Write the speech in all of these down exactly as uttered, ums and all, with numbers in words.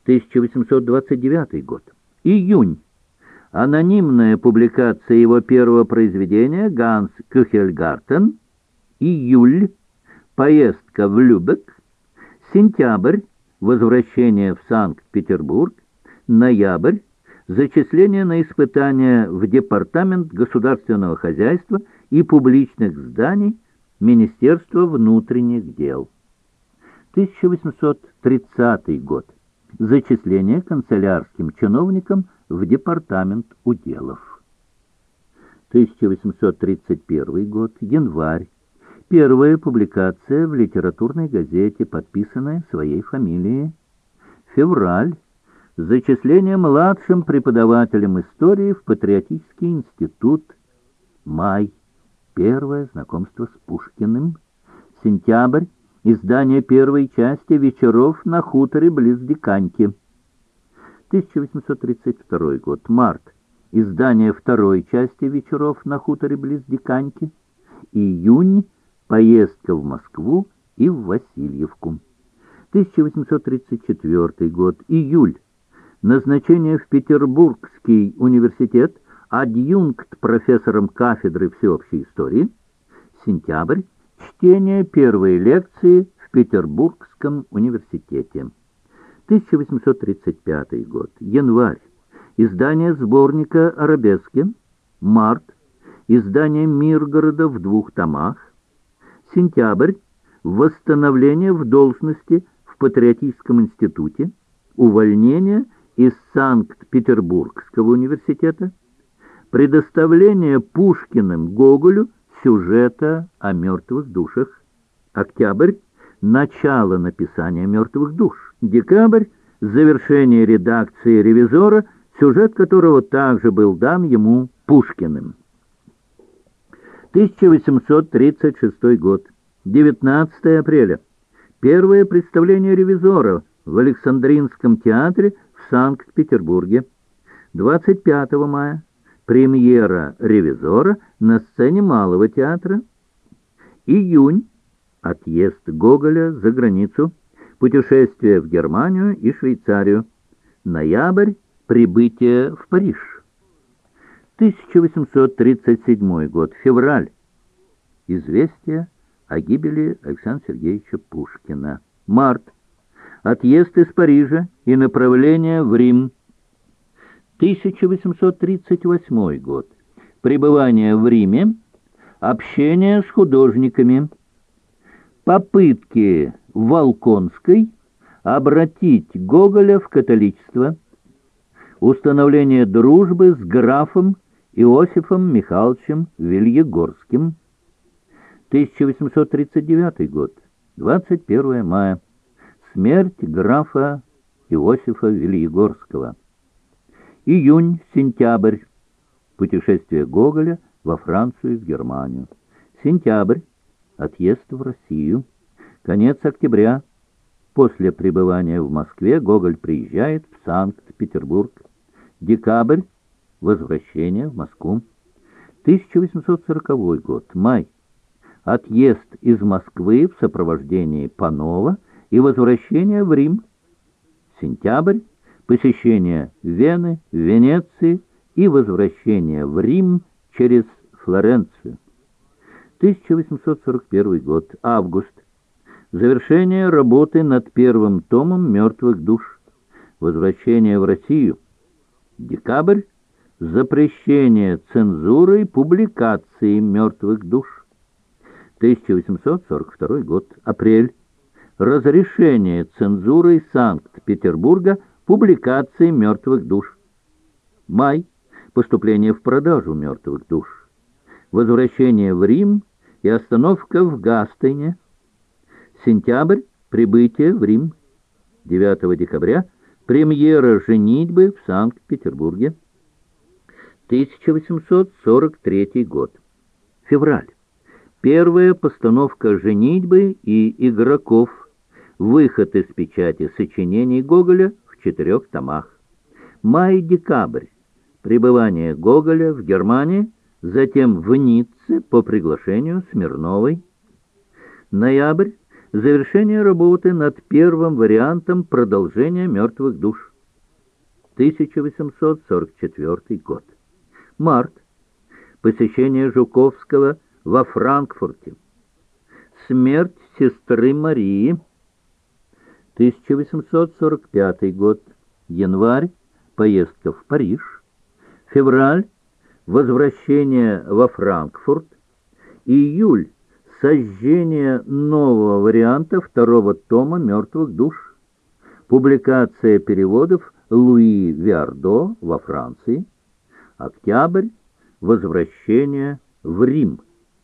тысяча восемьсот двадцать девятый год. Июнь. Анонимная публикация его первого произведения «Ганс Кюхельгартен». Июль. Поездка в Любек. Сентябрь. Возвращение в Санкт-Петербург. Ноябрь. Зачисление на испытания в Департамент государственного хозяйства и публичных зданий Министерства внутренних дел. тысяча восемьсот тридцатый год. Зачисление канцелярским чиновникам в Департамент уделов. тысяча восемьсот тридцать первый год. Январь. Первая публикация в литературной газете, подписанная своей фамилией. Февраль. Зачисление младшим преподавателем истории в Патриотический институт. Май. Первое знакомство с Пушкиным. Сентябрь. Издание первой части «Вечеров на хуторе близ Диканьки». тысяча восемьсот тридцать второй год. Март. Издание второй части «Вечеров на хуторе близ Диканьки». Июнь. Поездка в Москву и в Васильевку. тысяча восемьсот тридцать четвёртый год. Июль. Назначение в Петербургский университет адъюнкт профессором кафедры всеобщей истории. Сентябрь. Чтение первой лекции в Петербургском университете. тысяча восемьсот тридцать пятый год. Январь. Издание сборника «Арабески». Март. Издание «Миргорода» в двух томах. Сентябрь. Восстановление в должности в Патриотическом институте. Увольнение из Санкт-Петербургского университета. Предоставление Пушкиным Гоголю сюжета о мертвых душах. Октябрь. Начало написания «Мертвых душ». Декабрь. Завершение редакции «Ревизора», сюжет которого также был дан ему Пушкиным. тысяча восемьсот тридцать шестой год. девятнадцатого апреля. Первое представление «Ревизора» в Александринском театре в Санкт-Петербурге. двадцать пятого мая. Премьера «Ревизора» на сцене Малого театра. Июнь. Отъезд Гоголя за границу. Путешествие в Германию и Швейцарию. Ноябрь. Прибытие в Париж. тысяча восемьсот тридцать седьмой год. Февраль. Известие о гибели Александра Сергеевича Пушкина. Март. Отъезд из Парижа и направление в Рим. тысяча восемьсот тридцать восьмой год. Пребывание в Риме. Общение с художниками. Попытки Волконской обратить Гоголя в католичество. Установление дружбы с графом Иосифом Михайловичем Вильегорским. тысяча восемьсот тридцать девятый год. двадцать первого мая. Смерть графа Иосифа Вильегорского. Июнь-сентябрь. Путешествие Гоголя во Францию и в Германию. Сентябрь. Отъезд в Россию. Конец октября. После пребывания в Москве Гоголь приезжает в Санкт-Петербург. Декабрь. Возвращение в Москву. тысяча восемьсот сороковой год. Май. Отъезд из Москвы в сопровождении Панова и возвращение в Рим. Сентябрь. Посещение Вены, Венеции и возвращение в Рим через Флоренцию. тысяча восемьсот сорок первый год. Август. Завершение работы над первым томом «Мертвых душ». Возвращение в Россию. Декабрь. Запрещение цензурой публикации «Мертвых душ». тысяча восемьсот сорок второй год. Апрель. Разрешение цензурой Санкт-Петербурга публикации «Мертвых душ». Май. Поступление в продажу «Мертвых душ». Возвращение в Рим и остановка в Гастейне. Сентябрь. Прибытие в Рим. девятого декабря. Премьера «Женитьбы» в Санкт-Петербурге. тысяча восемьсот сорок третий год. Февраль. Первая постановка «Женитьбы» и «Игроков». Выход из печати сочинений Гоголя в четырех томах. Май-декабрь. Пребывание Гоголя в Германии, затем в Ницце по приглашению Смирновой. Ноябрь. Завершение работы над первым вариантом продолжения «Мертвых душ». тысяча восемьсот сорок четвёртый год. Март. Посещение Жуковского во Франкфурте. Смерть сестры Марии. тысяча восемьсот сорок пятый год. Январь. Поездка в Париж. Февраль. Возвращение во Франкфурт. Июль. Сожжение нового варианта второго тома «Мертвых душ». Публикация переводов Луи Виардо во Франции. Октябрь. Возвращение в Рим.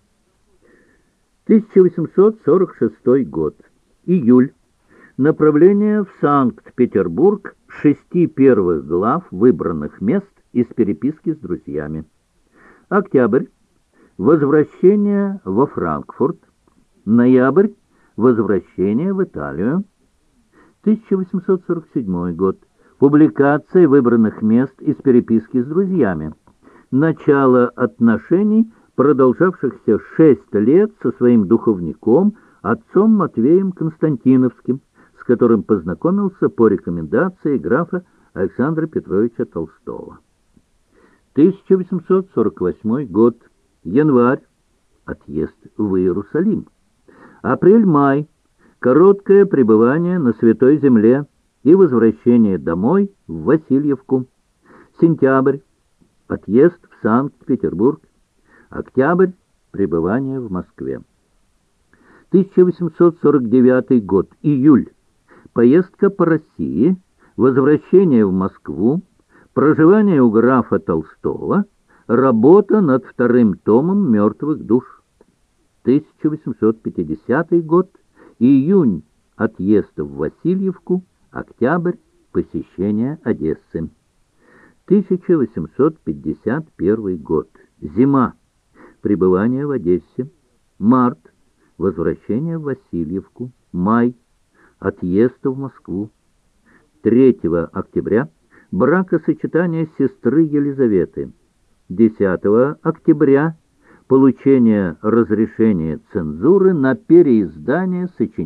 тысяча восемьсот сорок шестой год. Июль. Направление в Санкт-Петербург шести первых глав выбранных мест из переписки с друзьями. Октябрь. Возвращение во Франкфурт. Ноябрь. Возвращение в Италию. тысяча восемьсот сорок седьмой год. Публикация выбранных мест из переписки с друзьями. Начало отношений, продолжавшихся шесть лет со своим духовником, отцом Матвеем Константиновским, с которым познакомился по рекомендации графа Александра Петровича Толстого. тысяча восемьсот сорок восьмой год. Январь. Отъезд в Иерусалим. Апрель-май. Короткое пребывание на Святой Земле и возвращение домой в Васильевку. Сентябрь. Отъезд в Санкт-Петербург. Октябрь. Пребывание в Москве. тысяча восемьсот сорок девятый год. Июль. Поездка по России. Возвращение в Москву. Проживание у графа Толстого. Работа над вторым томом «Мертвых душ». тысяча восемьсот пятидесятый год. Июнь. Отъезд в Васильевку. Октябрь. Посещение Одессы. тысяча восемьсот пятьдесят первый год. Зима. Пребывание в Одессе. Март. Возвращение в Васильевку. Май. Отъезд в Москву. третьего октября. Бракосочетание сестры Елизаветы. десятого октября. Получение разрешения цензуры на переиздание сочинений.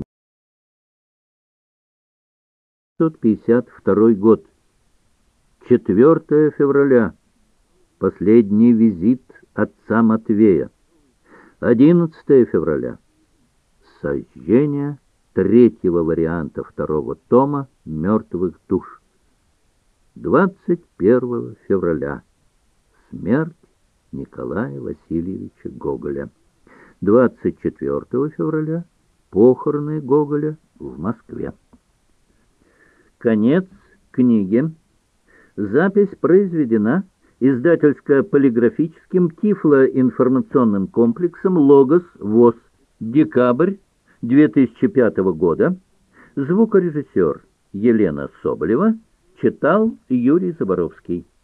тысяча девятьсот пятьдесят второй год. четвёртого февраля. Последний визит отца Матвея. одиннадцатого февраля. Сожжение третьего варианта второго тома «Мертвых душ». двадцать первого февраля. Смерть Николая Васильевича Гоголя. двадцать четвёртого февраля. Похороны Гоголя в Москве. Конец книги. Запись произведена издательско-полиграфическим тифлоинформационным комплексом «Логос ВОС». Декабрь две тысячи пятого года. Звукорежиссер Елена Соболева. Читал Юрий Заборовский.